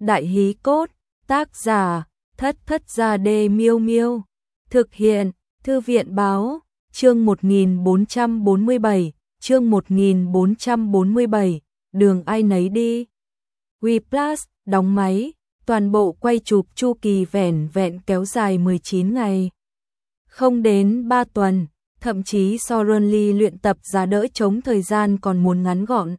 Đại hí cốt, tác giả, Thất Thất Gia Đê Miêu Miêu. Thực hiện, Thư viện báo, chương 1447, chương 1447, đường ai nấy đi. WePlus, đóng máy, toàn bộ quay chụp chu kỳ vẻn vẹn kéo dài 19 ngày. Không đến 3 tuần, thậm chí so Ronly luyện tập giá đỡ chống thời gian còn muốn ngắn gọn.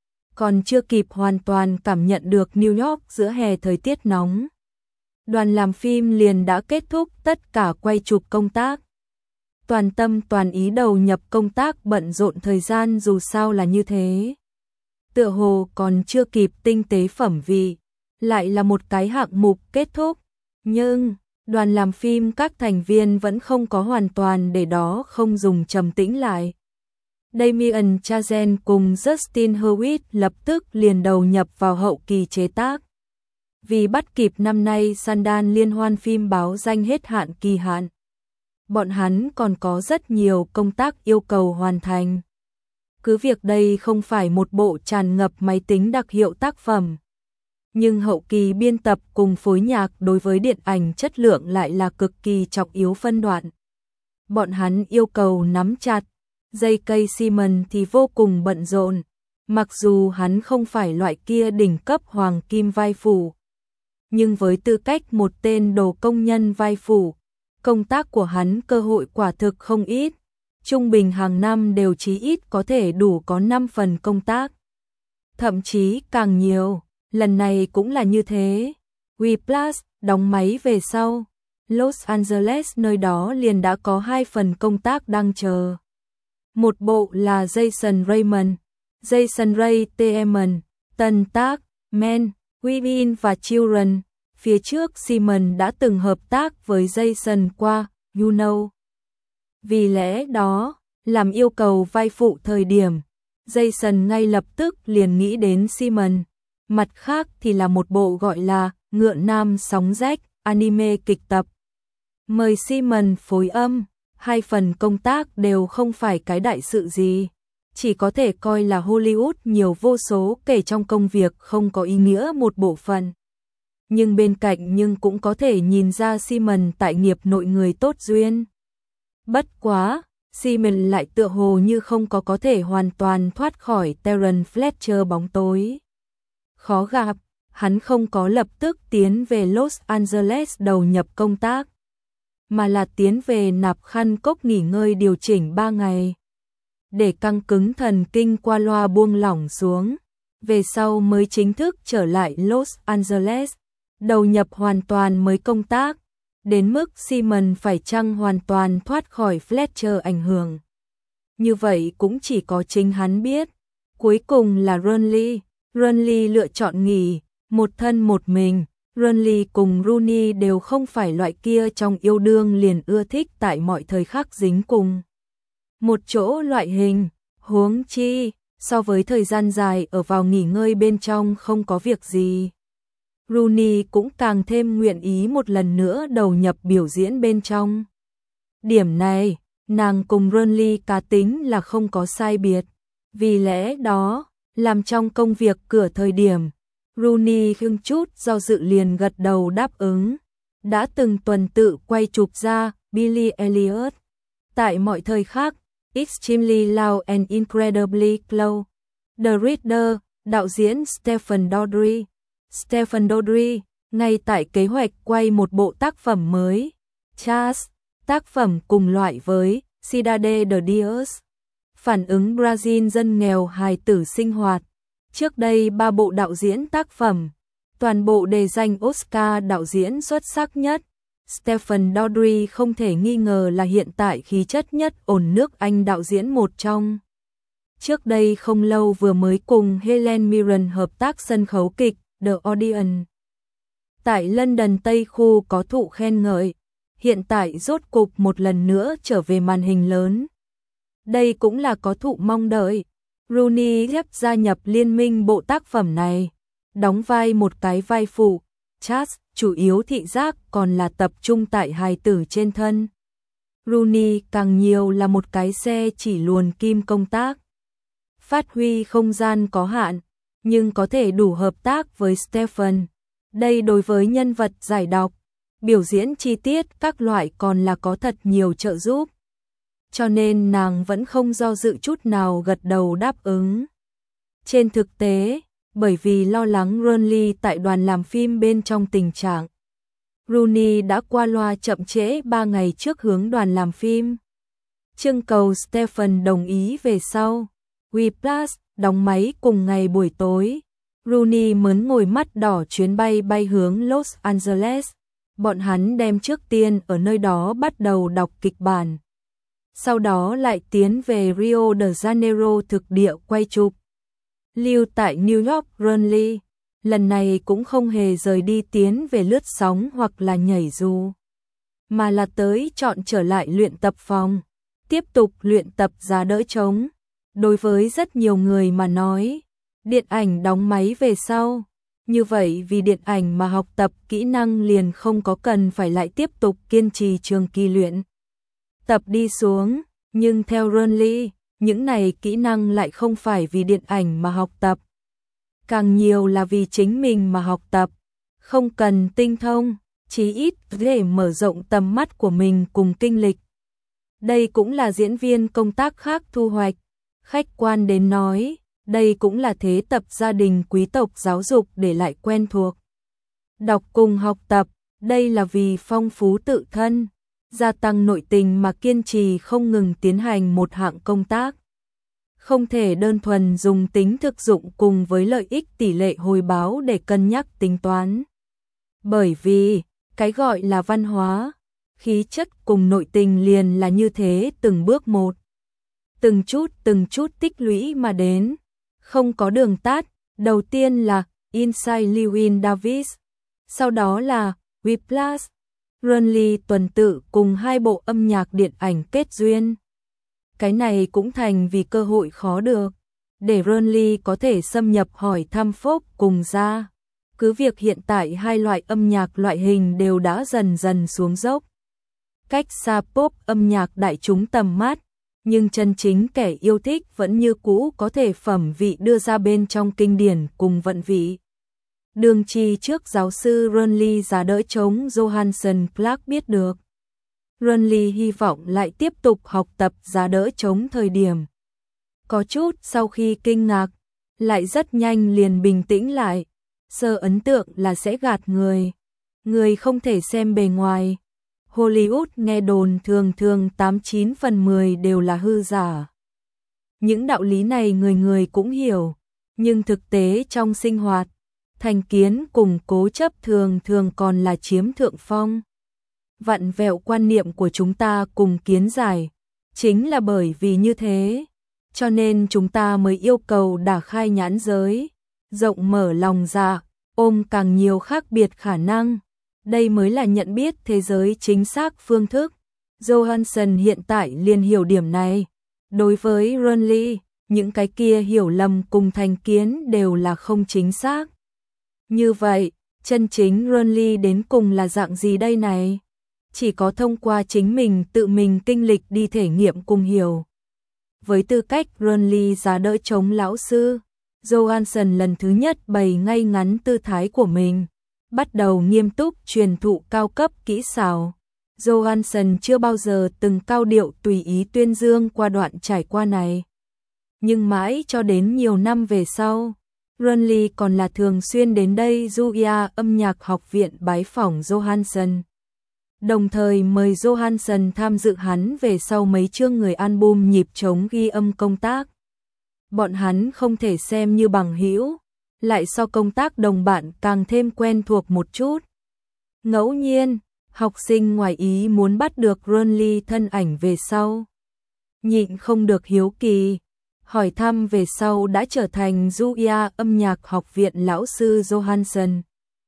Còn chưa kịp hoàn toàn cảm nhận được New York giữa hè thời tiết nóng. Đoàn làm phim liền đã kết thúc tất cả quay chụp công tác. Toàn tâm toàn ý đầu nhập công tác bận rộn thời gian dù sao là như thế. Tựa hồ còn chưa kịp tinh tế phẩm vị, lại là một cái hạng mục kết thúc. Nhưng, đoàn làm phim các thành viên vẫn không có hoàn toàn để đó không dùng trầm tĩnh lại. Damien Chazelle cùng Justin Hurwitz lập tức liền đầu nhập vào hậu kỳ chế tác. Vì bắt kịp năm nay Sundance liên hoan phim báo danh hết hạn kỳ hạn. Bọn hắn còn có rất nhiều công tác yêu cầu hoàn thành. Cứ việc đây không phải một bộ tràn ngập máy tính đặc hiệu tác phẩm. Nhưng hậu kỳ biên tập cùng phối nhạc đối với điện ảnh chất lượng lại là cực kỳ trọng yếu phân đoạn. Bọn hắn yêu cầu nắm chặt. J.K. Simmons thì vô cùng bận rộn, mặc dù hắn không phải loại kia đỉnh cấp hoàng kim vai phụ. Nhưng với tư cách một tên đồ công nhân vai phụ, công tác của hắn cơ hội quả thực không ít. Trung bình hàng năm đều chí ít có thể đủ có 5 phần công tác. Thậm chí càng nhiều, lần này cũng là như thế. WePlus đóng máy về sau, Los Angeles nơi đó liền đã có 2 phần công tác đang chờ. Một bộ là Jason Reitman, Jason Reitman, tân tác, Men, Women và Children. Phía trước Simon đã từng hợp tác với Jason qua, You Know. Vì lẽ đó, làm yêu cầu vai phụ thời điểm, Jason ngay lập tức liền nghĩ đến Simon. Mặt khác thì là một bộ gọi là Ngựa Nam Sóng Rách, anime kịch tập. Mời Simon phối âm. 2 phần công tác đều không phải cái đại sự gì, chỉ có thể coi là Hollywood nhiều vô số kể trong công việc không có ý nghĩa một bộ phận. Nhưng bên cạnh cũng có thể nhìn ra Simon tại nghiệp nội người tốt duyên. Bất quá, Simon lại tựa hồ như không có thể hoàn toàn thoát khỏi Terrence Fletcher bóng tối. Khó gặp, hắn không có lập tức tiến về Los Angeles đầu nhập công tác, mà là tiến về nạp khăn cốc nghỉ ngơi điều chỉnh 3 ngày. Để căng cứng thần kinh qua loa buông lỏng xuống, về sau mới chính thức trở lại Los Angeles, đầu nhập hoàn toàn mới công tác, đến mức Simon phải chăng hoàn toàn thoát khỏi Fletcher ảnh hưởng. Như vậy cũng chỉ có chính hắn biết. Cuối cùng là Ronly lựa chọn nghỉ, một thân một mình. Ronly cùng Rooney đều không phải loại kia trong yêu đương liền ưa thích tại mọi thời khắc dính cùng một chỗ loại hình, huống chi, so với thời gian dài ở vào nghỉ ngơi bên trong không có việc gì. Rooney cũng càng thêm nguyện ý một lần nữa đầu nhập biểu diễn bên trong. Điểm này, nàng cùng Ronly cá tính là không có sai biệt. Vì lẽ đó, làm trong công việc cửa thời điểm, Rooney không chút do dự liền gật đầu đáp ứng. Đã từng tuần tự quay chụp ra Billy Elliot. Tại mọi thời khắc, Extremely Loud and Incredibly Close. The Reader, đạo diễn Stephen Daldry. Stephen Daldry, ngay tại kế hoạch quay một bộ tác phẩm mới. Charles, tác phẩm cùng loại với Cidade de Deus. Phản ứng Brazil dân nghèo hài tử sinh hoạt. Trước đây 3 bộ đạo diễn tác phẩm, toàn bộ đề danh Oscar đạo diễn xuất sắc nhất. Stephen Daldry không thể nghi ngờ là hiện tại khí chất nhất ổn nước Anh đạo diễn một trong. Trước đây không lâu vừa mới cùng Helen Mirren hợp tác sân khấu kịch The Audience. Tại London Tây Khu có thụ khen ngợi, hiện tại rốt cục một lần nữa trở về màn hình lớn. Đây cũng là có thụ mong đợi. Rooney gia nhập liên minh bộ tác phẩm này, đóng vai một cái vai phụ. Charles chủ yếu thị giác còn là tập trung tại hài tử trên thân. Rooney càng nhiều là một cái xe chỉ luồn kim công tác. Phát huy không gian có hạn, nhưng có thể đủ hợp tác với Stephen. Đây đối với nhân vật giải đọc, biểu diễn chi tiết các loại còn là có thật nhiều trợ giúp. Cho nên nàng vẫn không do dự chút nào gật đầu đáp ứng. Trên thực tế, bởi vì lo lắng Renly tại đoàn làm phim bên trong tình trạng, Rooney đã qua loa chậm trễ 3 ngày trước hướng đoàn làm phim. Trưng cầu Stephen đồng ý về sau. Whiplash đóng máy cùng ngày buổi tối. Rooney mớn ngồi mắt đỏ chuyến bay bay hướng Los Angeles. Bọn hắn đem trước tiên ở nơi đó bắt đầu đọc kịch bản. Sau đó lại tiến về Rio de Janeiro thực địa quay chụp. Lưu tại New York, Renly lần này cũng không hề rời đi tiến về lướt sóng hoặc là nhảy dù, mà là tới chọn trở lại luyện tập phòng, tiếp tục luyện tập giá đỡ trống. Đối với rất nhiều người mà nói, điện ảnh đóng máy về sau, như vậy vì điện ảnh mà học tập kỹ năng liền không có cần phải lại tiếp tục kiên trì trường kỳ luyện tập đi xuống, nhưng theo Renly, những này kỹ năng lại không phải vì điện ảnh mà học tập, càng nhiều là vì chính mình mà học tập, không cần tinh thông, chí ít để mở rộng tầm mắt của mình cùng kinh lịch. Đây cũng là diễn viên công tác khác thu hoạch, khách quan đến nói, đây cũng là thế tập gia đình quý tộc giáo dục để lại quen thuộc. Đọc cùng học tập, đây là vì phong phú tự thân, gia tăng nội tình mà kiên trì không ngừng tiến hành một hạng công tác. Không thể đơn thuần dùng tính thực dụng cùng với lợi ích tỷ lệ hồi báo để cân nhắc tính toán. Bởi vì, cái gọi là văn hóa, khí chất cùng nội tình liền là như thế từng bước một. Từng chút tích lũy mà đến. Không có đường tắt, đầu tiên là Inside Llewyn Davis, sau đó là Whiplash. Renly tuần tự cùng 2 bộ âm nhạc điện ảnh kết duyên. Cái này cũng thành vì cơ hội khó được, để Renly có thể xâm nhập hỏi thăm Pop cùng ra. Cứ việc hiện tại 2 loại âm nhạc loại hình đều đã dần dần xuống dốc, cách xa pop âm nhạc đại chúng tầm mắt, nhưng chân chính kẻ yêu thích vẫn như cũ có thể phẩm vị đưa ra bên trong kinh điển cùng vận vị. Đường trì trước giáo sư Renly giá đỡ trống Johansson Clark biết được. Renly hy vọng lại tiếp tục học tập giá đỡ trống thời điểm. Có chút sau khi kinh ngạc, lại rất nhanh liền bình tĩnh lại. Sơ ấn tượng là sẽ gạt người. Người không thể xem bề ngoài. Hollywood nghe đồn thường 89 phần 10 đều là hư giả. Những đạo lý này người người cũng hiểu, nhưng thực tế trong sinh hoạt, thành kiến cùng cố chấp thường còn là chiếm thượng phong. Vặn vẹo quan niệm của chúng ta cùng kiến giải, chính là bởi vì như thế, cho nên chúng ta mới yêu cầu đả khai nhãn giới, rộng mở lòng dạ, ôm càng nhiều khác biệt khả năng. Đây mới là nhận biết thế giới chính xác phương thức. Johansson hiện tại liền hiểu điểm này. Đối với Renly, những cái kia hiểu lầm cùng thành kiến đều là không chính xác. Như vậy, chân chính Renly đến cùng là dạng gì đây này? Chỉ có thông qua chính mình tự mình kinh lịch đi thể nghiệm cùng hiểu. Với tư cách Renly giá đỡ chống lão sư, Johansson lần thứ nhất bày ngay ngắn tư thái của mình, bắt đầu nghiêm túc truyền thụ cao cấp kỹ xảo. Johansson chưa bao giờ từng cao điệu tùy ý tuyên dương qua đoạn trải qua này. Nhưng mãi cho đến nhiều năm về sau, Renly còn là thường xuyên đến đây Juilliard âm nhạc học viện bái phỏng Johansson. Đồng thời mời Johansson tham dự hắn về sau mấy chương người album nhịp trống ghi âm công tác. Bọn hắn không thể xem như bằng hữu, lại so công tác đồng bạn càng thêm quen thuộc một chút. Ngẫu nhiên, học sinh ngoài ý muốn bắt được Renly thân ảnh về sau. Nhịn không được hiếu kỳ, hỏi thăm về sau đã trở thành Juilliard âm nhạc học viện lão sư Johansson.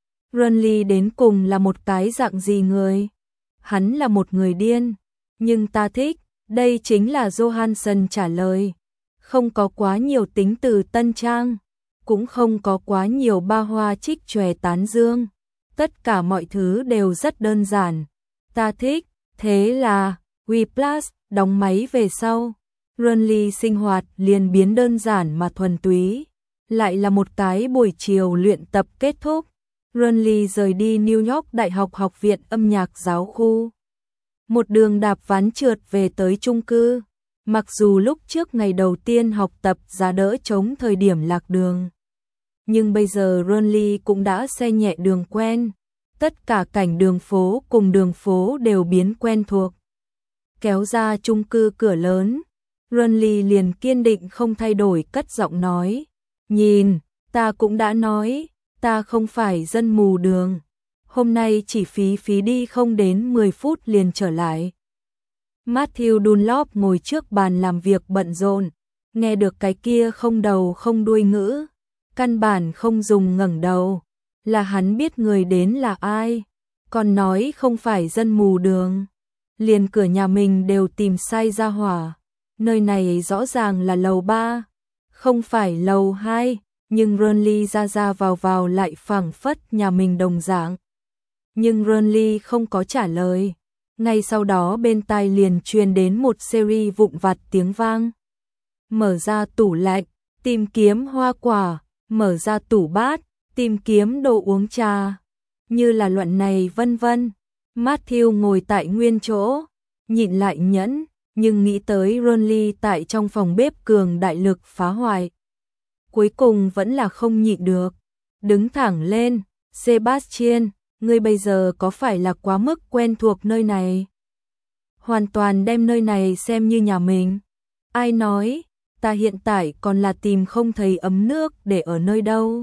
Renly đến cùng là một cái dạng gì người? Hắn là một người điên, nhưng ta thích, đây chính là Johansson trả lời. Không có quá nhiều tính từ tân trang, cũng không có quá nhiều ba hoa trích chòe tán dương. Tất cả mọi thứ đều rất đơn giản. Ta thích, thế là, Whiplash đóng máy về sau. Renly sinh hoạt liền biến đơn giản mà thuần túy. Lại là một cái buổi chiều luyện tập kết thúc. Ronly rời đi New York Đại học Học viện âm nhạc giáo khu. Một đường đạp ván trượt về tới chung cư. Mặc dù lúc trước ngày đầu tiên học tập giá đỡ chống thời điểm lạc đường, nhưng bây giờ Ronly cũng đã xe nhẹ đường quen. Tất cả cảnh đường phố cùng đường phố đều biến quen thuộc. Kéo ra chung cư cửa lớn, Ronly liền kiên định không thay đổi cất giọng nói. Nhìn, ta cũng đã nói, ta không phải dân mù đường. Hôm nay chỉ phí đi không đến 10 phút liền trở lại. Matthew Dunlop ngồi trước bàn làm việc bận rộn, nghe được cái kia không đầu không đuôi ngữ, căn bản không dùng ngẩng đầu, là hắn biết người đến là ai, còn nói không phải dân mù đường. Liền cửa nhà mình đều tìm sai ra hỏa, nơi này rõ ràng là lầu 3, không phải lầu 2, nhưng Ronly ra vào lại phảng phất nhà mình đồng dạng. Nhưng Ronly không có trả lời. Ngay sau đó bên tai liền truyền đến một series vụn vặt tiếng vang. Mở ra tủ lạnh, tìm kiếm hoa quả, mở ra tủ bát, tìm kiếm đồ uống trà. Như là luận này vân vân. Matthew ngồi tại nguyên chỗ, nhịn lại nhẫn, nhưng nghĩ tới Ronly tại trong phòng bếp cường đại lực phá hoại. Cuối cùng vẫn là không nhịn được. Đứng thẳng lên, Sebastian, ngươi bây giờ có phải là quá mức quen thuộc nơi này? Hoàn toàn đem nơi này xem như nhà mình. Ai nói, ta hiện tại còn là tìm không thấy ấm nước để ở nơi đâu.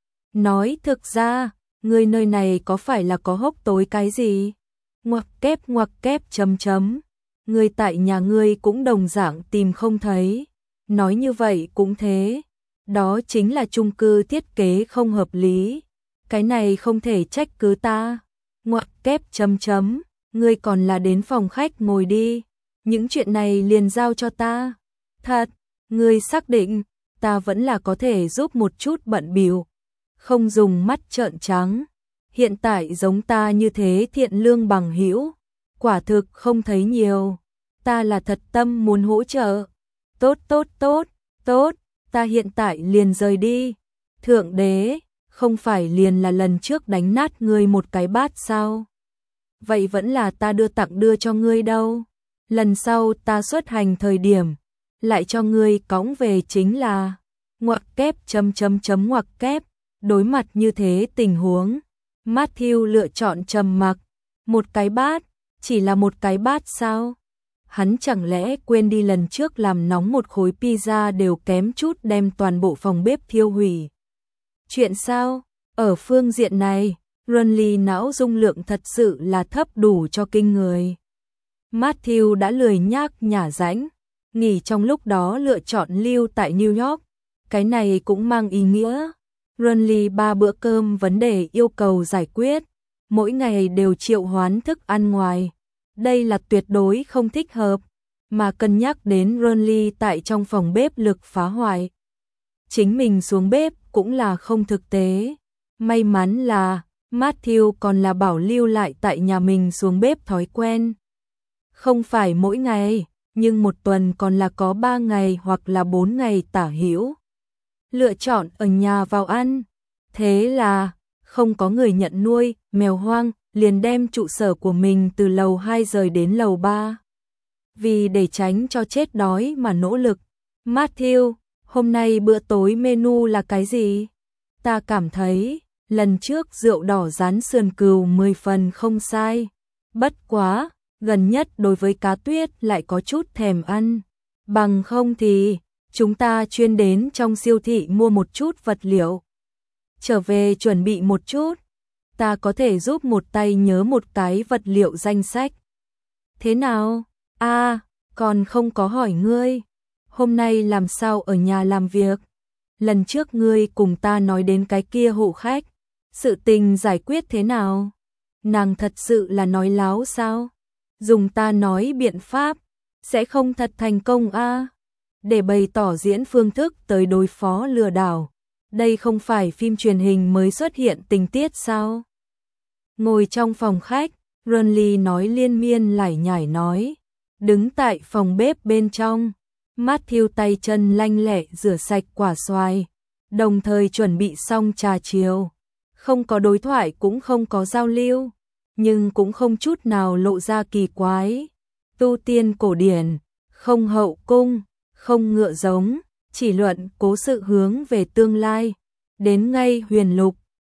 Nói thực ra, ngươi nơi này có phải là có hốc tối cái gì? Ngoặc kép chấm. Ngươi tại nhà ngươi cũng đồng dạng tìm không thấy. Nói như vậy cũng thế. Đó chính là chung cư thiết kế không hợp lý. Cái này không thể trách cứ ta. Ngoặc kép chấm. Ngươi còn là đến phòng khách ngồi đi. Những chuyện này liền giao cho ta. Thật, ngươi xác định, ta vẫn là có thể giúp một chút bận bịu. Không dùng mắt trợn trắng. Hiện tại giống ta như thế thiện lương bằng hữu, quả thực không thấy nhiều. Ta là thật tâm muốn hỗ trợ. Tốt, ta hiện tại liền rời đi. Thượng đế, không phải liền là lần trước đánh nát ngươi một cái bát sao? Vậy vẫn là ta đưa cho ngươi đâu. Lần sau ta xuất hành thời điểm, lại cho ngươi cõng về chính là ngoặc kép chấm ngoặc kép. Đối mặt như thế tình huống, Matthew lựa chọn trầm mặc. Một cái bát, chỉ là một cái bát sao? Hắn chẳng lẽ quên đi lần trước làm nóng một khối pizza đều kém chút đem toàn bộ phòng bếp thiêu hủy. Chuyện sao? Ở phương diện này, Ronly não dung lượng thật sự là thấp đủ cho kinh người. Matthew đã lười nhác nhả rãnh, nghỉ trong lúc đó lựa chọn lưu tại New York. Cái này cũng mang ý nghĩa Ronly 3 bữa cơm vấn đề yêu cầu giải quyết, mỗi ngày đều triệu hoán thức ăn ngoài. Đây là tuyệt đối không thích hợp, mà cân nhắc đến Ronly tại trong phòng bếp lực phá hoại. Chính mình xuống bếp cũng là không thực tế. May mắn là Matthew còn là bảo lưu lại tại nhà mình xuống bếp thói quen. Không phải mỗi ngày, nhưng một tuần còn là có 3 ngày hoặc là 4 ngày tả hữu. Lựa chọn ở nhà vào ăn. Thế là, không có người nhận nuôi, mèo hoang, liền đem trụ sở của mình từ lầu 2 rời đến lầu 3. Vì để tránh cho chết đói mà nỗ lực. Matthew, hôm nay bữa tối menu là cái gì? Ta cảm thấy, lần trước rượu đỏ rán sườn cừu 10 phần không sai. Bất quá, gần nhất đối với cá tuyết lại có chút thèm ăn. Bằng không thì, chúng ta chuyên đến trong siêu thị mua một chút vật liệu. Trở về chuẩn bị một chút. Ta có thể giúp một tay nhớ một cái vật liệu danh sách. Thế nào? Còn không có hỏi ngươi. Hôm nay làm sao ở nhà làm việc? Lần trước ngươi cùng ta nói đến cái kia hộ khách. Sự tình giải quyết thế nào? Nàng thật sự là nói láo sao? Dùng ta nói biện pháp, sẽ không thật thành công Để bày tỏ diễn phương thức tới đối phó lừa đảo. Đây không phải phim truyền hình mới xuất hiện tình tiết sao? Ngồi trong phòng khách, Ronly nói liên miên lải nhải nói. Đứng tại phòng bếp bên trong, Matthew tay chân lanh lẹ rửa sạch quả xoài, đồng thời chuẩn bị xong trà chiều. Không có đối thoại cũng không có giao lưu, nhưng cũng không chút nào lộ ra kỳ quái. Tu tiên cổ điển, không hậu cung, không ngựa giống, chỉ luận cố sự hướng về tương lai. Đến ngay huyền lục,